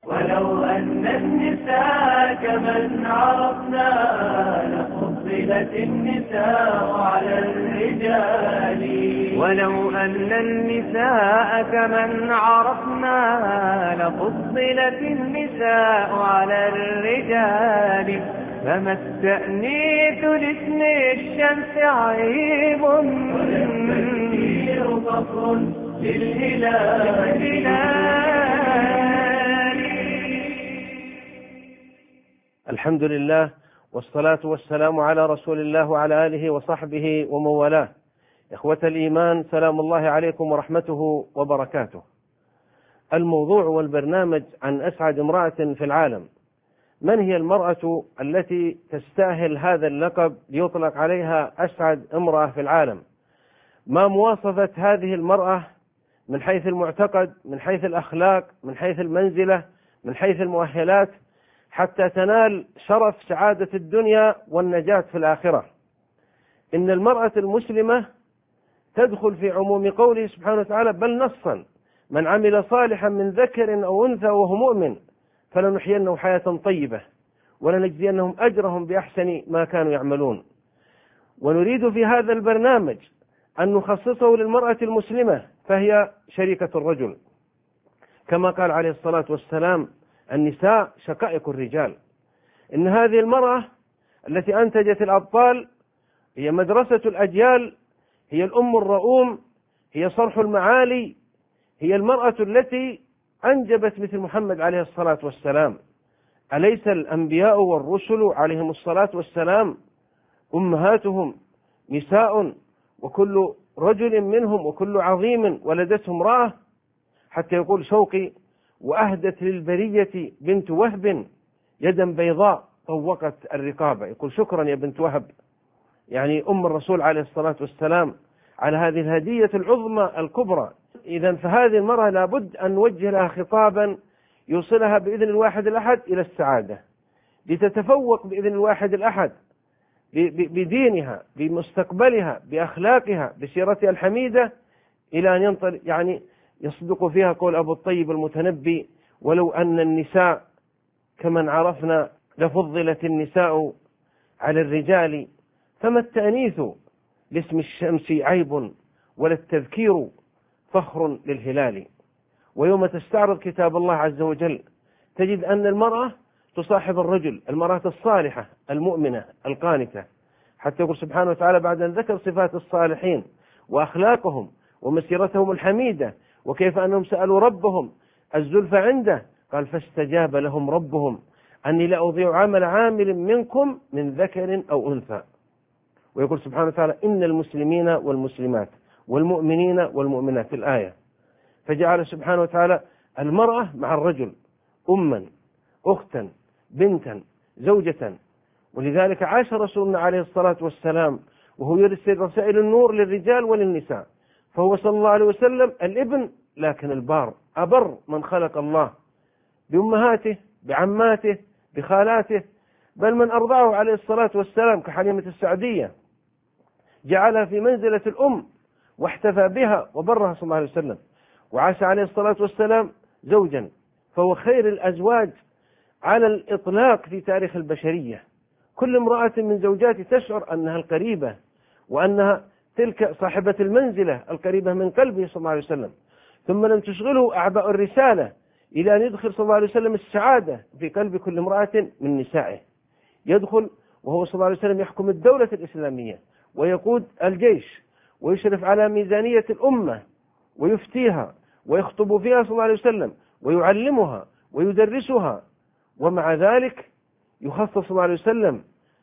ولو أن النساء كمن عرفنا لفضلت النساء على الرجال. ولو أن النساء كمن عرفنا لفضلت النساء على الرجال. فما التأنيث لاسم الشمس عيب والتذكير فخر للهلال. الحمد لله والصلاة والسلام على رسول الله وعلى آله وصحبه ومن والاه. إخوة الإيمان، سلام الله عليكم ورحمته وبركاته. الموضوع والبرنامج عن أسعد امرأة في العالم. من هي المرأة التي تستاهل هذا اللقب ليطلق عليها أسعد امرأة في العالم؟ ما مواصفة هذه المرأة من حيث المعتقد، من حيث الأخلاق، من حيث المنزلة، من حيث المؤهلات، حتى تنال شرف سعادة الدنيا والنجاة في الآخرة؟ إن المرأة المسلمة تدخل في عموم قوله سبحانه وتعالى بل نصا: من عمل صالحا من ذكر أو أنثى وهو مؤمن فلنحيينه حياة طيبة ولنجزينهم أجرهم بأحسن ما كانوا يعملون. ونريد في هذا البرنامج أن نخصصه للمرأة المسلمة، فهي شريكة الرجل، كما قال عليه الصلاة والسلام: النساء شقائق الرجال. إن هذه المرأة التي أنتجت الأبطال هي مدرسة الأجيال، هي الأم الرؤوم، هي صرح المعالي، هي المرأة التي أنجبت مثل محمد عليه الصلاة والسلام. أليس الأنبياء والرسل عليهم الصلاة والسلام أمهاتهم نساء، وكل رجل منهم وكل عظيم ولدته امرأة؟ حتى يقول شوقي: وأهدت للبرية بنت وهب يدا بيضاء طوقت الرقابة. يقول شكرا يا بنت وهب، يعني أم الرسول عليه الصلاة والسلام، على هذه الهدية العظمى الكبرى. إذن فهذه المرأة لابد أن نوجه لها خطابا يوصلها بإذن الواحد الأحد إلى السعادة، لتتفوق بإذن الواحد الأحد بدينها، بمستقبلها، بأخلاقها، بسيرتها الحميدة، إلى أن ينطلق يعني يصدق فيها قول أبو الطيب المتنبي: ولو أن النساء كمن عرفنا لفضلت النساء على الرجال. فما التأنيث لاسم الشمس عيب ولا التذكير فخر للهلال. ويوم تستعرض كتاب الله عز وجل تجد أن المرأة تصاحب الرجل، المرأة الصالحة المؤمنة القانتة، حتى يقول سبحانه وتعالى بعد أن ذكر صفات الصالحين وأخلاقهم ومسيرتهم الحميدة وكيف أنهم سألوا ربهم الزلفى عنده، قال: فاستجاب لهم ربهم أني لا أضيع عمل عامل منكم من ذكر أو أنثى. ويقول سبحانه وتعالى: إن المسلمين والمسلمات والمؤمنين والمؤمنات في الآية. فجعل سبحانه وتعالى المرأة مع الرجل أما، أختا، بنتا، زوجة. ولذلك عاش رسولنا عليه الصلاة والسلام وهو يرسل رسائل النور للرجال وللنساء، فهو صلى الله عليه وسلم الابن لكن البار، أبر من خلق الله بأمهاته، بعماته، بخالاته، بل من أرضعه عليه الصلاة والسلام كحليمة السعدية جعلها في منزلة الأم واحتفى بها وبرها صلى الله عليه وسلم. وعاش عليه الصلاة والسلام زوجا، فهو خير الأزواج على الإطلاق في تاريخ البشرية. كل امرأة من زوجاته تشعر أنها القريبة وأنها تلك صاحبة المنزلة القريبة من قلبه صلى الله عليه وسلم. ثم لم تشغله أعباء الرسالة إلى أن يدخل صلى الله عليه وسلم السعادة في قلب كل امرأة من نسائه. يدخل وهو صلى الله عليه وسلم يحكم الدولة الإسلامية ويقود الجيش ويشرف على ميزانية الأمة ويفتيها ويخطب فيها صلى الله عليه وسلم ويعلمها ويدرسها، ومع ذلك يخصص صلى الله عليه وسلم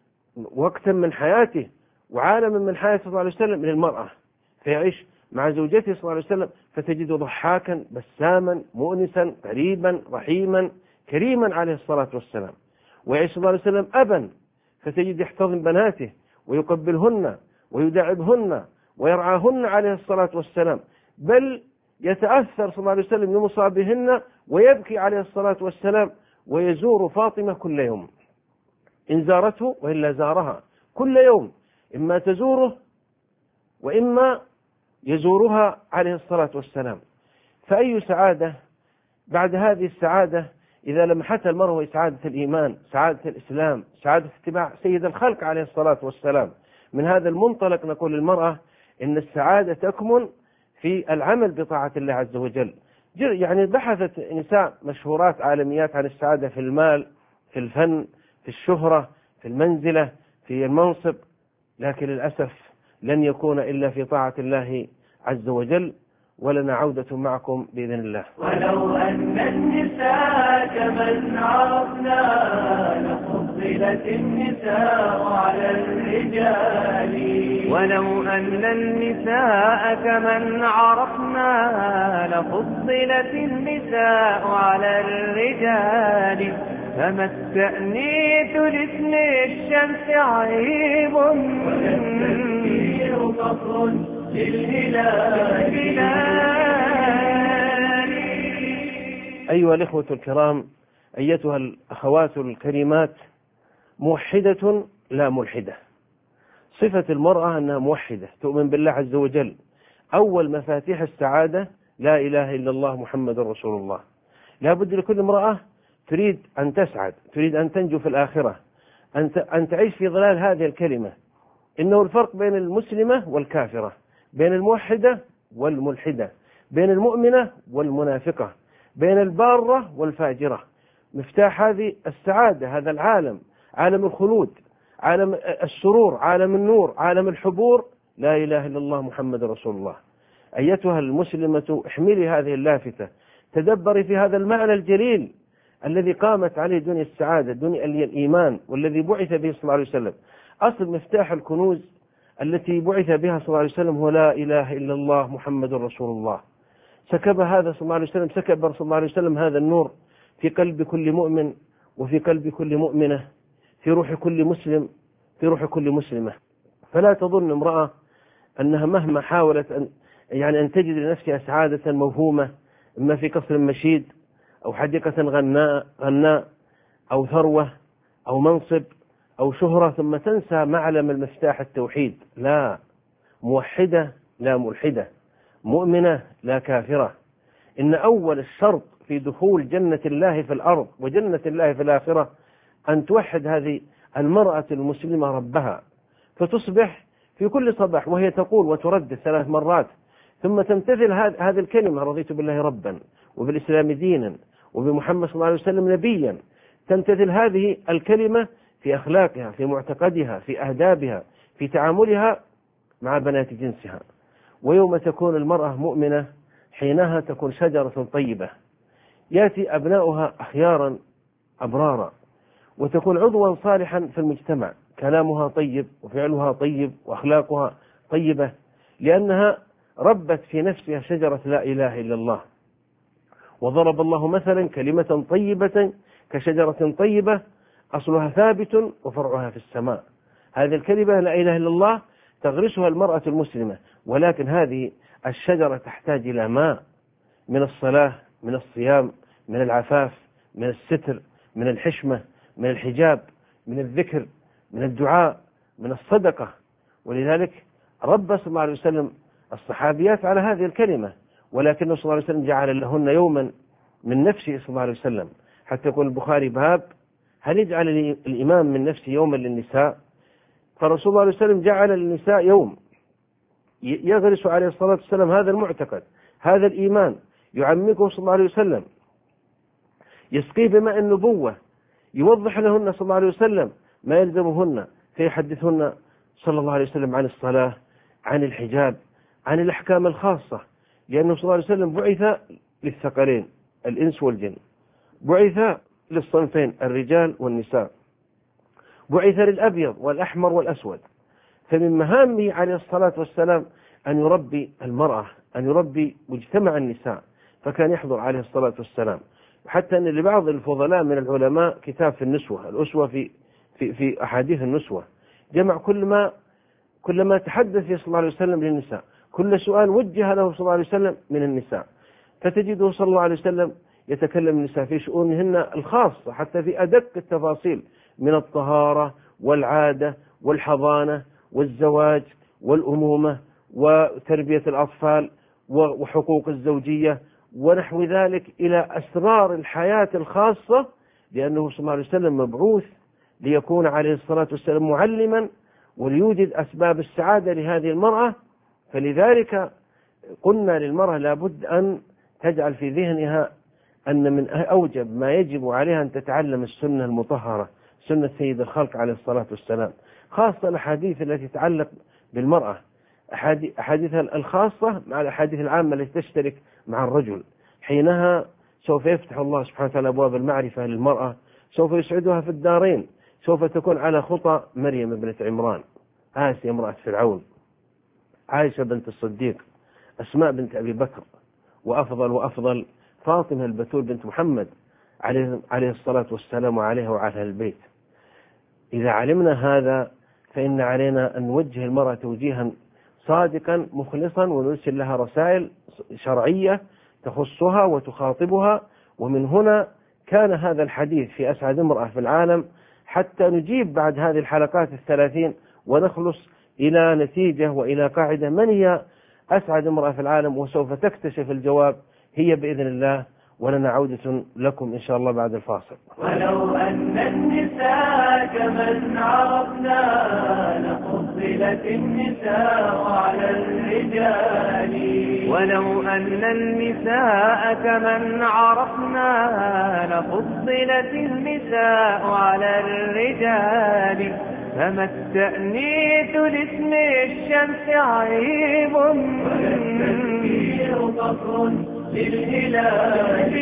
وقتا من حياته وعالما من حياته صلى الله عليه وسلم للمرأة، فيعيش مع زوجته صلى الله عليه وسلم فتجده ضحاكا بساما مؤنسا قريبا رحيما كريما عليه الصلاة والسلام. ويعيش صلى الله عليه وسلم أبا فتجد يحتضن بناته ويقبلهن ويداعبهن ويرعاهن عليه الصلاة والسلام، بل يتأثر صلى الله عليه وسلم لمصابهن ويبكي عليه الصلاة والسلام ويزور فاطمة كل يوم إن زارته وإلا زارها كل يوم، إما تزوره وإما يزورها عليه الصلاة والسلام. فأي سعادة بعد هذه السعادة إذا لمحتها المرء سعادة الإيمان، سعادة الإسلام، سعادة اتباع سيد الخلق عليه الصلاة والسلام. من هذا المنطلق نقول للمرأة إن السعادة تكمن في العمل بطاعة الله عز وجل. يعني بحثت نساء مشهورات عالميات عن السعادة في المال، في الفن، في الشهرة، في المنزلة، في المنصب، لكن للأسف لن يكون إلا في طاعة الله عز وجل. ولنا عودة معكم بإذن الله. ولو أن النساء كمن عرفنا لفضلت النساء على الرجال. ولو أن النساء كمن عرفنا لفضلت النساء على الرجال. فما التأنيث لاسم الشمس عيب والتذكير فخر للهلال. أيها الإخوة الكرام، أيتها الأخوات الكريمات، موحدة لا ملحدة. صفة المرأة أنها موحدة تؤمن بالله عز وجل. أول مفاتيح السعادة لا إله إلا الله محمد رسول الله. لا بد لكل امرأة تريد أن تسعد، تريد أن تنجو في الآخرة، أن تعيش في ظلال هذه الكلمة. إنه الفرق بين المسلمة والكافرة، بين الموحدة والملحدة، بين المؤمنة والمنافقة، بين البارة والفاجرة. مفتاح هذه السعادة هذا العالم، عالم الخلود، عالم السرور، عالم النور، عالم الحبور، لا إله إلا الله محمد رسول الله. أيتها المسلمة احملي هذه اللافتة، تدبري في هذا المعنى الجليل الذي قامت عليه دنيا السعادة، دنيا الإيمان، والذي بعث به صلى الله عليه وسلم. أصل مفتاح الكنوز التي بعث بها صلى الله عليه وسلم هو لا إله إلا الله محمد رسول الله. سكب هذا صلى الله عليه وسلم، سكب صلى الله عليه وسلم هذا النور في قلب كل مؤمن، وفي قلب كل مؤمنة، في روح كل مسلم، في روح كل مسلمة. فلا تظن امرأة أنها مهما حاولت أن تجد لنفسها سعادة موهومة، إما في قصر مشيد أو حديقة غناء أو ثروة أو منصب أو شهرة، ثم تنسى معلم المفتاح التوحيد. لا، موحدة لا ملحدة، مؤمنة لا كافرة. إن أول الشرط في دخول جنة الله في الأرض وجنة الله في الآخرة أن توحد هذه المرأة المسلمة ربها، فتصبح في كل صباح وهي تقول وتردد 3 مرات، ثم تمتثل هذه الكلمة: رضيت بالله ربا وبالإسلام دينا وبمحمد صلى الله عليه وسلم نبيا. تمتثل هذه الكلمة في أخلاقها، في معتقدها، في أهدابها، في تعاملها مع بنات جنسها. ويوم تكون المرأة مؤمنة حينها تكون شجرة طيبة يأتي أبناؤها أخيارا أبرارا، وتكون عضوا صالحا في المجتمع، كلامها طيب وفعلها طيب وأخلاقها طيبة، لأنها ربت في نفسها شجرة لا إله إلا الله. وضرب الله مثلا كلمة طيبة كشجرة طيبة أصلها ثابت وفرعها في السماء. هذه الكلمة لا إله إلا الله تغرسها المرأة المسلمة، ولكن هذه الشجرة تحتاج إلى ماء، من الصلاة، من الصيام، من العفاف، من الستر، من الحشمة، من الحجاب، من الذكر، من الدعاء، من الصدقة. ولذلك رب صلى الله عليه وسلم الصحابيات على هذه الكلمة، ولكنه صلى الله عليه وسلم جعل لهن يوما من نفسه صلى الله عليه وسلم، حتى يقول البخاري: باب هل يجعل الإمام من نفسه يوما للنساء؟ فرسول الله عليه وسلم جعل للنساء يوم يغرس عليه الصلاة والسلام هذا المعتقد، هذا الإيمان، يعمقه صلى الله عليه وسلم، يسقيه بماء النبوة، يوضح لهن صلى الله عليه وسلم ما يلزمهن، فيحدثهن صلى الله عليه وسلم عن الصلاة، عن الحجاب، عن الأحكام الخاصة، لأنه صلى الله عليه وسلم بعث للثقلين الإنس والجن، بعث للصنفين الرجال والنساء، بعث للأبيض والأحمر والأسود. فمن مهامه عليه الصلاة والسلام أن يربي المرأة، أن يربي مجتمع النساء، فكان يحضر عليه الصلاة والسلام. حتى أن لبعض الفضلاء من العلماء كتاب في النسوة، الأسوة في أحاديث النسوة، جمع كل ما تحدث فيه صلى الله عليه وسلم للنساء، كل سؤال وجه له صلى الله عليه وسلم من النساء، فتجده صلى الله عليه وسلم يتكلم النساء في شؤونهن الخاصة، حتى في أدق التفاصيل، من الطهارة والعادة والحضانة والزواج والأمومة وتربية الأطفال وحقوق الزوجية ونحو ذلك إلى أسرار الحياة الخاصة، لأنه صلى الله عليه وسلم مبعوث ليكون عليه الصلاة والسلام معلما وليوجد أسباب السعادة لهذه المرأة. فلذلك قلنا للمرأة لابد أن تجعل في ذهنها أن من أوجب ما يجب عليها أن تتعلم السنة المطهرة، سنة سيد الخلق عليه الصلاة والسلام، خاصة الأحاديث التي تتعلق بالمرأة، أحاديثها الخاصة مع الأحاديث العامة التي تشترك مع الرجل. حينها سوف يفتح الله سبحانه وتعالى أبواب المعرفة للمرأة، سوف يسعدها في الدارين، سوف تكون على خطى مريم ابنة عمران، آسيا امرأة فرعون، عائشة بنت الصديق، أسماء بنت أبي بكر، وأفضل فاطمة البتول بنت محمد عليه الصلاة والسلام عليها وعلى البيت. إذا علمنا هذا فإن علينا أن نوجه المرأة توجيها صادقا مخلصا، ونرسل لها رسائل شرعية تخصها وتخاطبها. ومن هنا كان هذا الحديث في أسعد امرأة في العالم، حتى نجيب بعد هذه الحلقات 30 ونخلص إلى نتيجة وإلى قاعدة من هي أسعد امرأة في العالم، وسوف تكتشف الجواب هي بإذن الله. ولنا عودة لكم إن شاء الله بعد الفاصل. ولو أن النساء كمن عرفنا لفضلت النساء على الرجال. ولو أن النساء كمن عرفنا لفضلت النساء على الرجال. فما التأنيث لاسم الشمس عيب والتذكير فخر للهلال.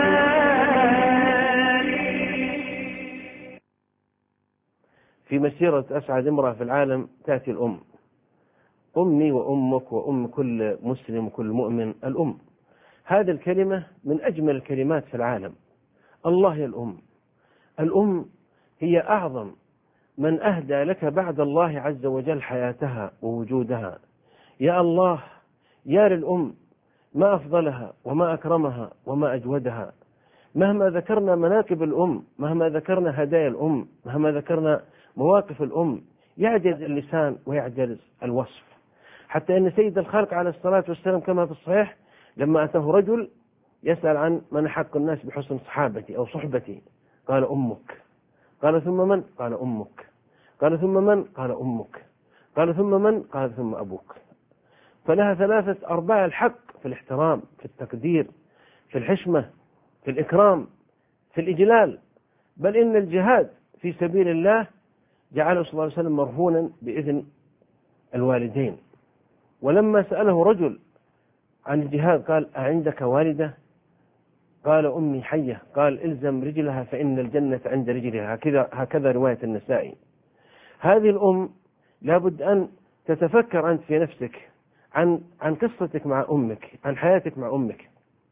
في مسيرة أسعد امرأة في العالم تأتي الأم، أمي وأمك وأم كل مسلم وكل مؤمن. الأم هذه الكلمة من أجمل الكلمات في العالم. الله يا الأم. الأم هي أعظم من أهدى لك بعد الله عز وجل حياتها ووجودها. يا الله يا للأم، ما أفضلها وما أكرمها وما أجودها. مهما ذكرنا مناقب الأم، مهما ذكرنا هدايا الأم، مهما ذكرنا مواقف الأم، يعجز اللسان ويعجز الوصف. حتى أن سيد الخلق عليه الصلاة والسلام كما في الصحيح لما أتاه رجل يسأل عن من حق الناس بحسن صحابتي أو صحبتي، قال أمك. قال ثم من؟ قال أمك. قال ثم من؟ قال أمك. قال ثم من؟ قال ثم أبوك. فلها 3 أرباع الحق في الاحترام، في التقدير، في الحشمة، في الإكرام، في الإجلال. بل إن الجهاد في سبيل الله جعله صلى الله عليه وسلم مرهونا بإذن الوالدين. ولما سأله رجل عن الجهاد قال أعندك والدة؟ قال أمي حية. قال إلزم رجلها فإن الجنة عند رجلها. هكذا رواية النسائي. هذه الأم لابد أن تتفكر أنت في نفسك عن قصتك مع أمك، عن حياتك مع أمك.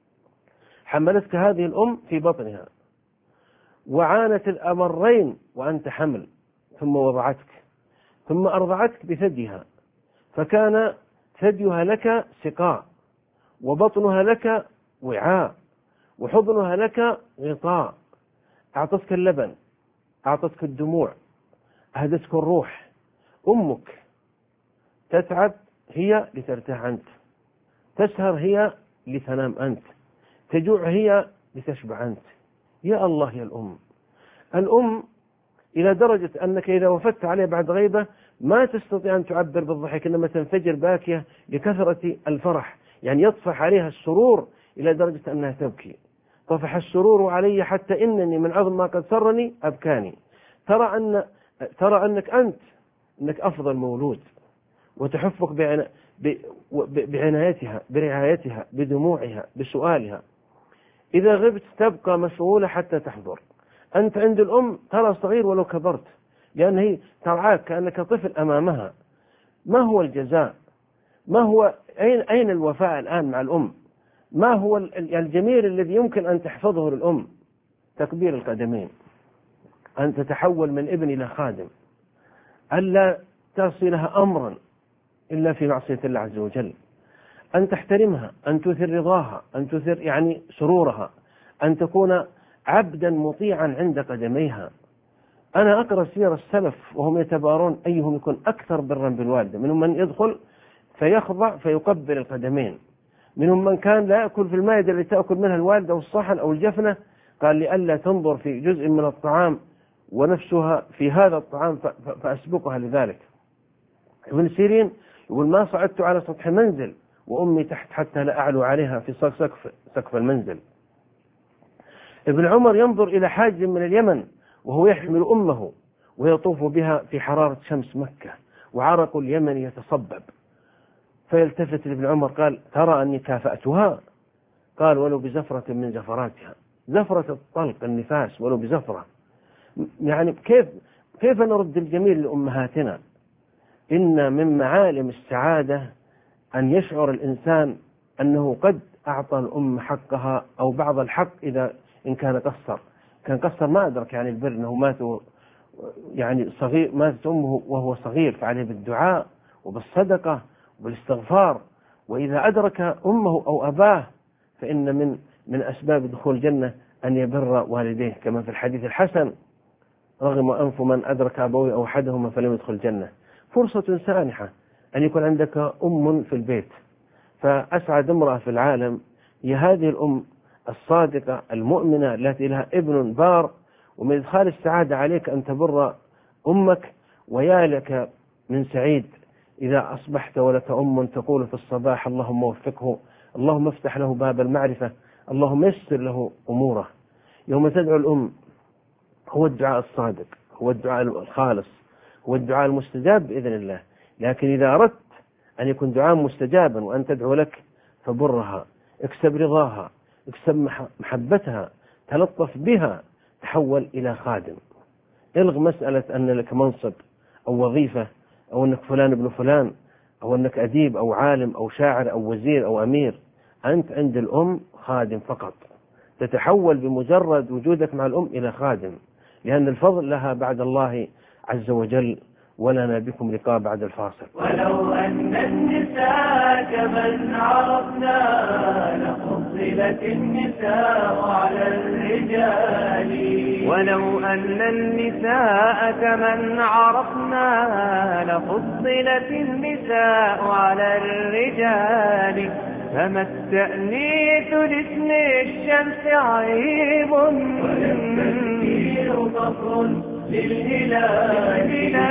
حملتك هذه الأم في بطنها وعانت الأمرين وأنت حمل، ثم وضعتك، ثم أرضعتك بثديها، فكان ثديها لك سقاء، وبطنها لك وعاء، وحضنها لك غطاء. أعطتك اللبن، أعطتك الدموع، أهدتك الروح. أمك تتعب هي لترتاح أنت، تسهر هي لتنام أنت، تجوع هي لتشبع أنت. يا الله يا الأم. الأم إلى درجة أنك إذا وفدت عليه بعد غيبة ما تستطيع أن تعبر بالضحك، إنما تنفجر باكية لكثرة الفرح، يعني يطفح عليها السرور إلى درجة أنها تبكي. طفح السرور علي حتى إنني من عظم ما قد سرني أبكاني. ترى أنك أنك أفضل مولود، وتحفك بعنايتها، برعايتها، بدموعها، بسؤالها. إذا غبت تبقى مشغولة حتى تحضر. أنت عند الأم ترى صغير ولو كبرت، لأن هي ترعاك كأنك طفل أمامها. ما هو الجزاء؟ ما هو أين الوفاء الآن مع الأم؟ ما هو الجميل الذي يمكن أن تحفظه للأم؟ تكبير القدمين، أن تتحول من ابن إلى خادم، ألا تعصي لها أمرا إلا في معصية الله عز وجل، أن تحترمها، أن تثر رضاها، أن تثر يعني سرورها، أن تكون عبدا مطيعا عند قدميها. أنا أقرأ سير السلف وهم يتبارون أيهم يكون أكثر برا بالوالدة، منهم من يدخل فيخضع فيقبل القدمين، منهم من كان لا يأكل في المائدة التي تأكل منها الوالدة أو الصحن أو الجفنة، قال لئلا تنظر في جزء من الطعام ونفسها في هذا الطعام فأسبقها لذلك. ابن سيرين يقول ما صعدت على سطح منزل وأمي تحت حتى لا أعلو عليها في سقف المنزل. ابن عمر ينظر إلى حاج من اليمن وهو يحمل أمه ويطوف بها في حرارة شمس مكة وعرق اليمن يتصبب، فيلتفت لابن عمر قال ترى أني كافأتها؟ قال ولو بزفرة من زفراتها، زفرة الطلق النفاس ولو بزفرة. يعني كيف نرد الجميل لأمهاتنا؟ إن من معالم السعادة أن يشعر الإنسان أنه قد أعطى الأم حقها أو بعض الحق إن كان قصر ما أدرك يعني البر، أنه مات يعني صغير، ماتت أمه وهو صغير، فعليه بالدعاء وبالصدقة وبالاستغفار. وإذا أدرك أمه أو أباه فإن من أسباب دخول الجنة أن يبر والديه، كما في الحديث الحسن رغم أنف من أدرك أبويه أو أحدهما فلم يدخل الجنة. فرصة سانحة أن يكون عندك أم في البيت، فأسعد امرأة في العالم هي هذه الأم الصادقة المؤمنة التي لها ابن بار. ومن إدخال السعادة عليك أن تبر أمك، ويا لك من سعيد إذا أصبحت ولك أم تقول في الصباح اللهم وفقه، اللهم افتح له باب المعرفة، اللهم يسر له أموره. يوم تدعو الأم هو الدعاء الصادق، هو الدعاء الخالص، هو الدعاء المستجاب بإذن الله. لكن إذا أردت أن يكون دعاء مستجابا وأن تدعو لك فبرها، اكسب رضاها، اكسب محبتها، تلطف بها، تحول إلى خادم. الغ مسألة أن لك منصب أو وظيفة أو أنك فلان ابن فلان أو أنك أديب أو عالم أو شاعر أو وزير أو أمير. أنت عند الأم خادم فقط، تتحول بمجرد وجودك مع الأم إلى خادم، لأن الفضل لها بعد الله عز وجل. ولنا بكم لقاء بعد الفاصل. ولو أن النساء كمن عرفنا لفضلت النساء على الرجال. ولو أن النساء كمن عرفنا لفضلت النساء على الرجال. فما التأنيث لاسم الشمس عيب والتذكير فخر للهلال.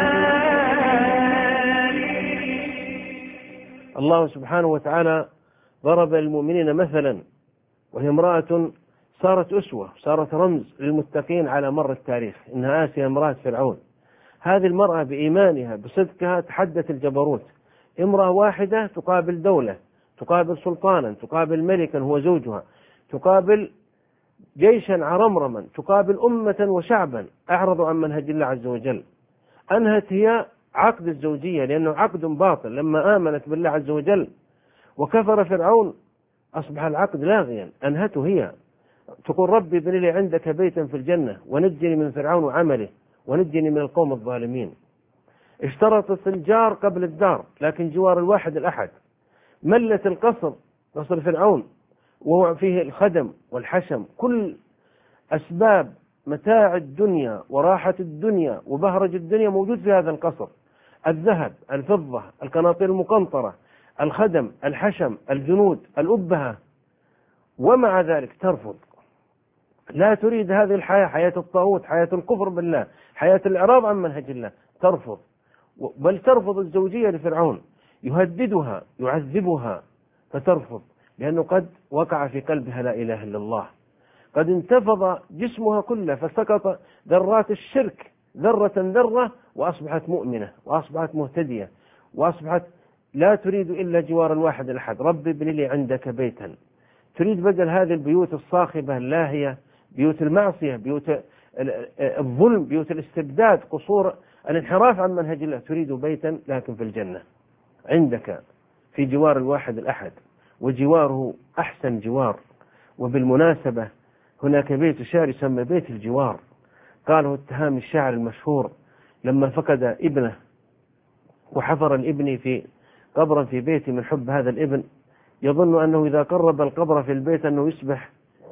الله سبحانه وتعالى ضرب للمؤمنين مثلا، وهي امرأة صارت أسوة، صارت رمز للمتقين على مر التاريخ. إنها آسيا امرأة فرعون. هذه المرأة بإيمانها بصدقها تحدت الجبروت. امرأة واحدة تقابل دولة، تقابل سلطانا، تقابل ملكا هو زوجها، تقابل جيشا عرمرما، تقابل أمة وشعبا أعرضوا عن منهج الله عز وجل. أنهت هي عقد الزوجية لأنه عقد باطل لما آمنت بالله عز وجل، وكفر فرعون أصبح العقد لاغيا. أنهته هي، تقول ربي ابن لي عندك بيتا في الجنة ونجني من فرعون وعمله ونجني من القوم الظالمين. اشترطت الجار قبل الدار، لكن جوار الواحد الأحد. ملت القصر، قصر فرعون، وهو فيه الخدم والحشم، كل أسباب متاع الدنيا وراحة الدنيا وبهرج الدنيا موجود في هذا القصر. الذهب، الفضة، القناطير المقنطرة، الخدم، الحشم، الجنود، الأبهة. ومع ذلك ترفض، لا تريد هذه الحياة، حياة الطاغوت، حياة الكفر بالله، حياة الإعراض عن منهج الله. ترفض، بل ترفض الزوجية لفرعون، يهددها، يعذبها، فترفض، لأنه قد وقع في قلبها لا إله إلا الله. قد انتفض جسمها كله فسقط ذرات الشرك ذرة ذرة، وأصبحت مؤمنة وأصبحت مهتدية وأصبحت لا تريد إلا جوار الواحد الأحد. ربي ابن لي عندك بيتا. تريد بدل هذه البيوت الصاخبة اللاهية، بيوت المعصية، بيوت الظلم، بيوت الاستبداد، قصور الانحراف عن منهج الله، تريد بيتا لكن في الجنة عندك في جوار الواحد الأحد، وجواره أحسن جوار. وبالمناسبة هناك بيت شعر يسمى بيت الجوار، قاله التهامي الشاعر المشهور لما فقد ابنه وحفر الابن في قبرا في بيته من حب هذا الابن، يظن أنه إذا قرب القبر في البيت أنه يصبح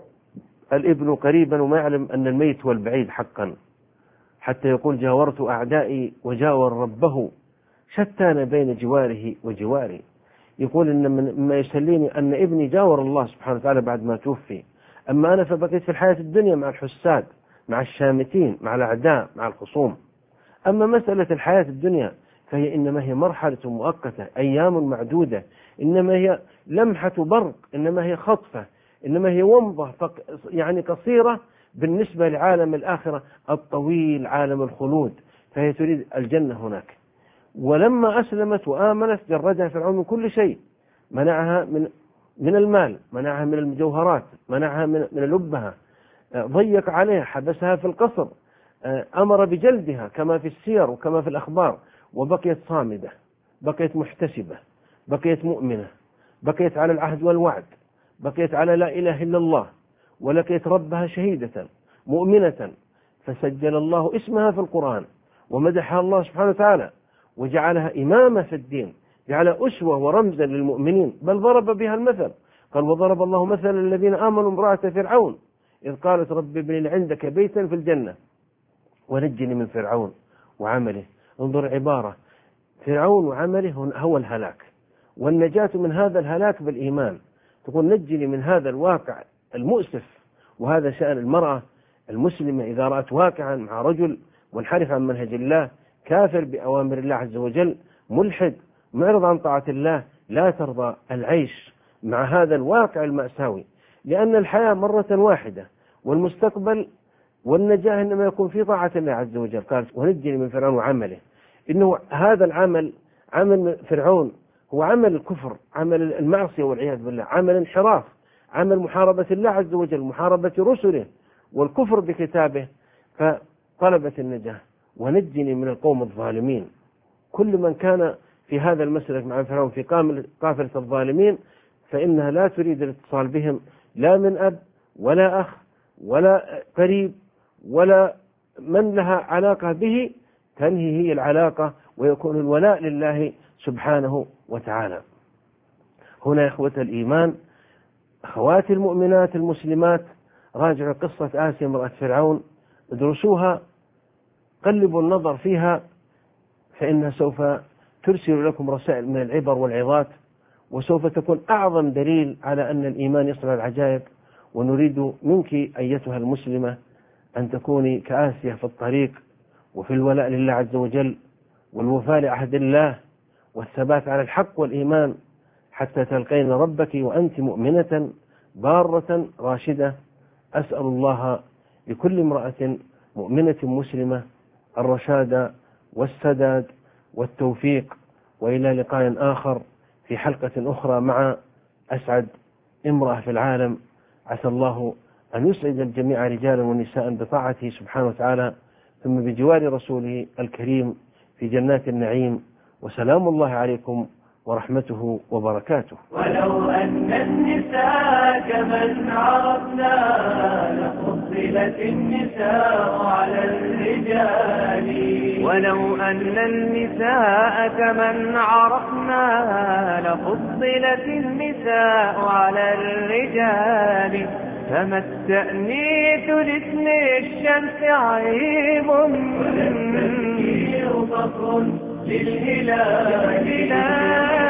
الابن قريبا وما يعلم أن الميت هو البعيد حقا، حتى يقول جاورت أعدائي وجاور ربه شتان بين جواره وجواري. يقول إن مما يسليني أن ابني جاور الله سبحانه وتعالى بعد ما توفي، أما أنا فبقيت في الحياة الدنيا مع الحساد، مع الشامتين، مع الأعداء، مع الخصوم. أما مسألة الحياة الدنيا فهي إنما هي مرحلة مؤقتة، أيام معدودة، إنما هي لمحة برق، إنما هي خطفة، إنما هي ومضة يعني قصيرة بالنسبة لعالم الآخرة الطويل، عالم الخلود، فهي تريد الجنة هناك. ولما أسلمت وآمنت جردها فرعون من كل شيء، منعها من المال، منعها من المجوهرات، منعها من لبها، ضيق عليها، حبسها في القصر، أمر بجلدها كما في السير وكما في الأخبار، وبقيت صامدة، بقيت محتسبة، بقيت مؤمنة، بقيت على العهد والوعد، بقيت على لا إله إلا الله، ولقيت ربها شهيدة مؤمنة، فسجل الله اسمها في القرآن ومدحها الله سبحانه وتعالى وجعلها إمامة في الدين، جعل أسوة ورمزا للمؤمنين، بل ضرب بها المثل. قال وضرب الله مثلا الذين آمنوا امرأة فرعون إذ قالت رب ابن لي عندك بيتا في الجنة ونجني من فرعون وعمله. انظر عبارة، فرعون وعمله هو الهلاك، والنجاة من هذا الهلاك بالإيمان. تقول نجني من هذا الواقع المؤسف. وهذا شأن المرأة المسلمة إذا رأت واقعا مع رجل منحرف عن منهج الله، كافر بأوامر الله عز وجل، ملحد، معرض عن طاعة الله، لا ترضى العيش مع هذا الواقع المأساوي، لأن الحياة مرة واحدة، والمستقبل والنجاة إنما يكون في طاعة الله عز وجل. قال ونجني من فرعون وعمله. إنه هذا العمل، عمل فرعون، هو عمل الكفر، عمل المعصية والعياذ بالله، عمل انحراف، عمل محاربة الله عز وجل، محاربة رسله، والكفر بكتابه. فطلبت النجاة ونجني من القوم الظالمين. كل من كان في هذا المسلك مع فرعون في قافلة الظالمين فإنها لا تريد الاتصال بهم، لا من أب ولا أخ ولا قريب ولا من لها علاقة به، تنهي هي العلاقة ويكون الولاء لله سبحانه وتعالى. هنا يا إخوة الإيمان، أخواتي المؤمنات المسلمات، راجعوا قصة آسيا امرأة فرعون، ادرسوها، قلبوا النظر فيها، فإنها سوف ترسل لكم رسائل من العبر والعظات، وسوف تكون أعظم دليل على أن الإيمان يصنع العجائب. ونريد منك أيتها المسلمة أن تكوني كآسيا في الطريق وفي الولاء لله عز وجل والوفاء لعهد الله والثبات على الحق والإيمان حتى تلقين ربك وأنت مؤمنة بارة راشدة. أسأل الله لكل امرأة مؤمنة مسلمة الرشاد والسداد والتوفيق. وإلى لقاء آخر في حلقة أخرى مع أسعد امرأة في العالم. عسى الله أن يسعد الجميع رجالا ونساء بطاعته سبحانه وتعالى، ثم بجوار رسوله الكريم في جنات النعيم. وسلام الله عليكم ورحمته وبركاته. ولو أن النساء كمن عرفنا لفضلت النساء على الرجال. ولو أن النساء كمن عرفنا لفضلت النساء على الرجال. فما التأنيث لاسم الشمس عيب ولا التذكير فخر للهلال.